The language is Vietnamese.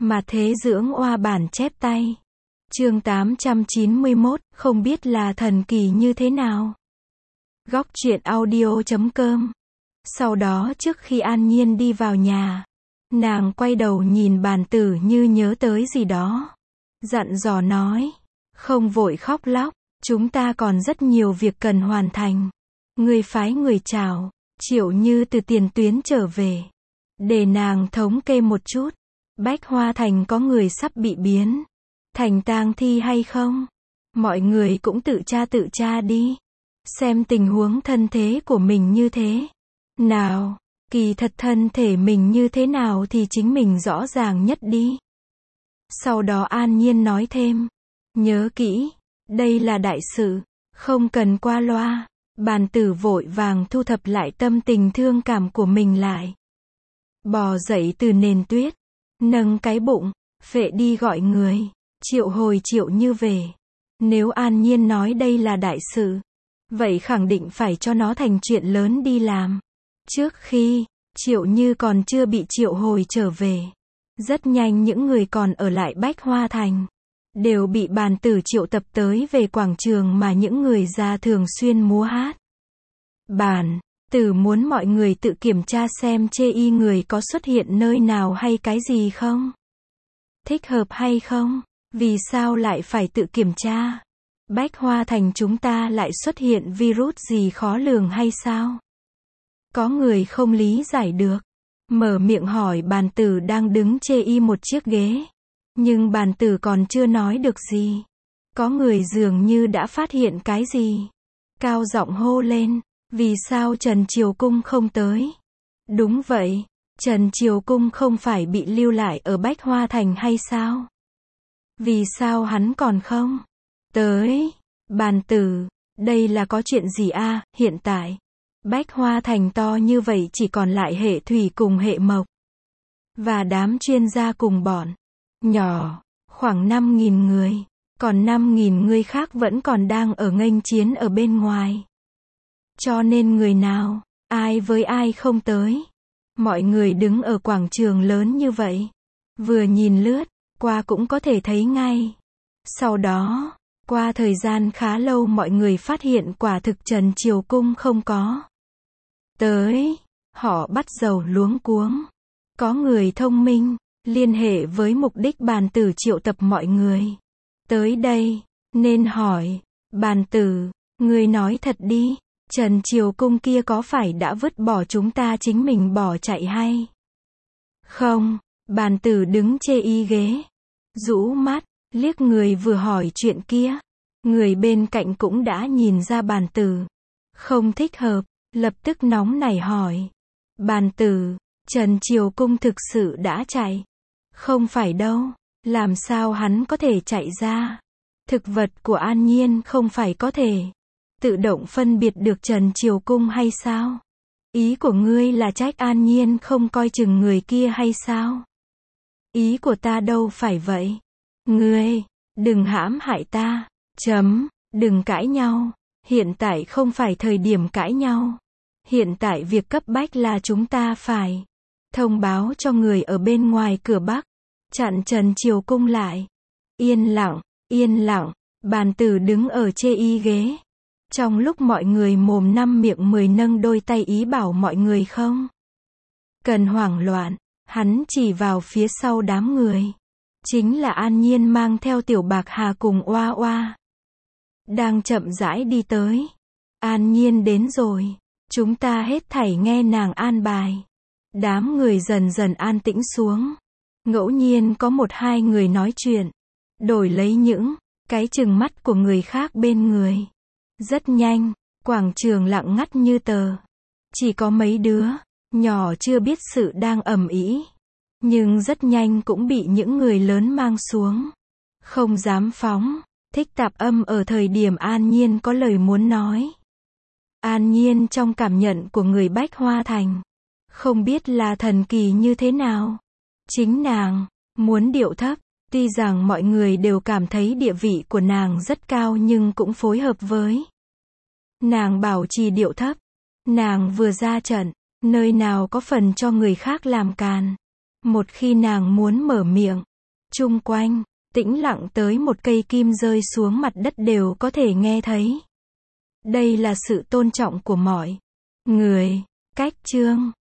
Mà thế dưỡng oa bản chép tay. Chương 891, không biết là thần kỳ như thế nào. Góc truyện audio.com. Sau đó trước khi An Nhiên đi vào nhà, nàng quay đầu nhìn bàn tử như nhớ tới gì đó. Dặn dò nói, không vội khóc lóc, chúng ta còn rất nhiều việc cần hoàn thành. Người phái người chào Triệu Như từ tiền tuyến trở về. Để nàng thống kê một chút. Bách Hoa Thành có người sắp bị biến thành tang thi hay không? Mọi người cũng tự tra đi. Xem tình huống thân thế của mình như thế nào. Kỳ thật thân thể mình như thế nào thì chính mình rõ ràng nhất đi. Sau đó An Nhiên nói thêm. Nhớ kỹ, đây là đại sự, không cần qua loa. Bàn tử vội vàng thu thập lại tâm tình thương cảm của mình lại. Bò dậy từ nền tuyết, nâng cái bụng, phệ đi gọi người, triệu hồi Triệu Như về. Nếu An Nhiên nói đây là đại sự, vậy khẳng định phải cho nó thành chuyện lớn đi làm. Trước khi Triệu Như còn chưa bị triệu hồi trở về, rất nhanh những người còn ở lại Bách Hoa Thành đều bị bàn tử triệu tập tới về quảng trường mà những người già thường xuyên múa hát. Bàn tử muốn mọi người tự kiểm tra xem chê y người có xuất hiện nơi nào hay cái gì không? Thích hợp hay không? Vì sao lại phải tự kiểm tra? Bách Hoa Thành chúng ta lại xuất hiện virus gì khó lường hay sao? Có người không lý giải được. Mở miệng hỏi bàn tử đang đứng chê y một chiếc ghế. Nhưng bàn tử còn chưa nói được gì. Có người dường như đã phát hiện cái gì. Cao giọng hô lên. Vì sao Trần Triều Cung không tới? Đúng vậy. Trần Triều Cung không phải bị lưu lại ở Bách Hoa Thành hay sao? Vì sao hắn còn không tới? Bàn tử, đây là có chuyện gì a? Hiện tại Bách Hoa Thành to như vậy chỉ còn lại hệ thủy cùng hệ mộc. Và đám chuyên gia cùng bọn nhỏ, khoảng 5.000 người. Còn 5.000 người khác vẫn còn đang ở nghênh chiến ở bên ngoài. Cho nên người nào, ai với ai không tới. Mọi người đứng ở quảng trường lớn như vậy. Vừa nhìn lướt qua cũng có thể thấy ngay. Sau đó, qua thời gian khá lâu mọi người phát hiện quả thực Trần Triều Cung không có tới. Họ bắt đầu luống cuống. Có người thông minh liên hệ với mục đích bàn tử triệu tập mọi người tới đây, nên hỏi, bàn tử, ngươi nói thật đi, Trần Triều Cung kia có phải đã vứt bỏ chúng ta chính mình bỏ chạy hay không? Bàn tử đứng chê y ghế, rũ mắt, liếc người vừa hỏi chuyện kia. Người bên cạnh cũng đã nhìn ra bàn tử không thích hợp, lập tức nóng nảy hỏi, bàn tử, Trần Triều Cung thực sự đã chạy? Không phải đâu, làm sao hắn có thể chạy ra? Thực vật của An Nhiên không phải có thể tự động phân biệt được Trần Triều Cung hay sao? Ý của ngươi là trách An Nhiên không coi chừng người kia hay sao? Ý của ta đâu phải vậy. Ngươi, đừng hãm hại ta. Đừng cãi nhau. Hiện tại không phải thời điểm cãi nhau. Hiện tại việc cấp bách là chúng ta phải thông báo cho người ở bên ngoài cửa Bắc, chặn Trần Triều Cung lại. Yên lặng, bàn tử đứng ở chê y ghế. Trong lúc mọi người mồm năm miệng 10 nâng đôi tay ý bảo mọi người không cần hoảng loạn, hắn chỉ vào phía sau đám người. Chính là An Nhiên mang theo Tiểu Bạc Hà cùng Oa Oa. Đang chậm rãi đi tới. An Nhiên đến rồi. Chúng ta hết thảy nghe nàng an bài. Đám người dần dần an tĩnh xuống. Ngẫu nhiên có 1-2 người nói chuyện. Đổi lấy những cái chừng mắt của người khác bên người. Rất nhanh, quảng trường lặng ngắt như tờ. Chỉ có mấy đứa nhỏ chưa biết sự đang ầm ĩ. Nhưng rất nhanh cũng bị những người lớn mang xuống. Không dám phóng thích tạp âm ở thời điểm An Nhiên có lời muốn nói. An Nhiên trong cảm nhận của người Bách Hoa Thành, không biết là thần kỳ như thế nào. Chính nàng muốn điệu thấp. Tuy rằng mọi người đều cảm thấy địa vị của nàng rất cao nhưng cũng phối hợp với nàng bảo trì điệu thấp. Nàng vừa ra trận, nơi nào có phần cho người khác làm càn. Một khi nàng muốn mở miệng, Chung quanh, tĩnh lặng tới một cây kim rơi xuống mặt đất đều có thể nghe thấy. Đây là sự tôn trọng của mọi người. Cách chương